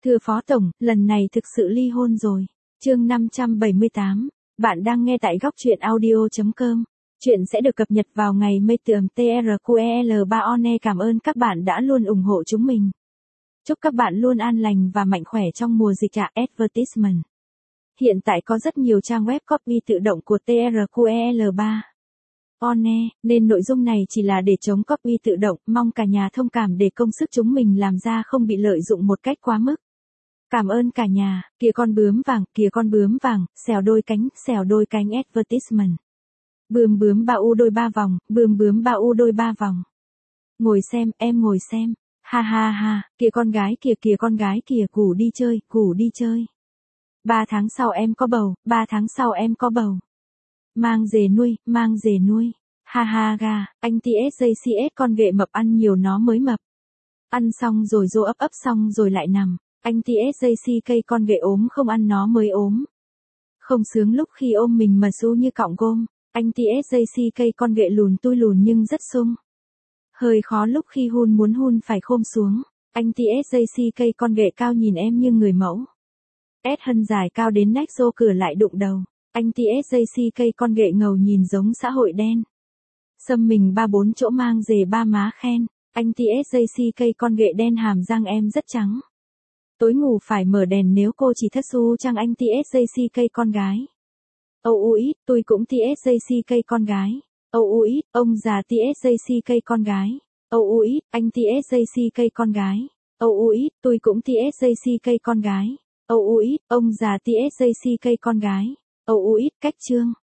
Thưa Phó Tổng, lần này thực sự ly hôn rồi. Chương 578. Bạn đang nghe tại góc truyện audio.com. Chuyện sẽ được cập nhật vào ngày mây tường TRQEL3ONE. Cảm ơn các bạn đã luôn ủng hộ chúng mình. Chúc các bạn luôn an lành và mạnh khỏe trong mùa dịch ạ. Advertisement. Hiện tại có rất nhiều trang web copy tự động của TRQEL3. ONE, nên nội dung này chỉ là để chống copy tự động, mong cả nhà thông cảm để công sức chúng mình làm ra không bị lợi dụng một cách quá mức. Cảm ơn cả nhà. Kìa con bướm vàng, xèo đôi cánh advertisement. Bướm bướm ba u đôi ba vòng, bướm bướm ba u đôi ba vòng. Ngồi xem, em ngồi xem. Ha ha ha, kìa con gái kìa, củ đi chơi. 3 tháng sau em có bầu. Mang dề nuôi. Ha ha ga, anh TSJCS con ghệ mập ăn nhiều nó mới mập. Ăn xong rồi rô ấp xong rồi lại nằm. Anh TSJCK con ghệ ốm không ăn nó mới ốm. Không sướng lúc khi ôm mình mà su như cọng gôm. Anh TSJCK con ghệ lùn tui lùn nhưng rất sung. Hơi khó lúc khi muốn hun phải khom xuống. Anh TSJCK con ghệ cao nhìn em như người mẫu. S hân dài cao đến nách rô cửa lại đụng đầu. Anh TSJCK con ghệ ngầu nhìn giống xã hội đen. Xâm mình 3-4 chỗ mang dề ba má khen. Anh TSJCK con ghệ đen hàm răng em rất trắng. Tối ngủ phải mở đèn nếu cô chỉ thất xu chăng anh TSJCK con gái. Ít, tôi cũng TSJCK con gái. Ít, ông già TSJCK con gái. Ít, anh TSJCK con gái. Ít, tôi cũng TSJCK con gái. Ít, ông già TSJCK con gái. Ít, cách chương.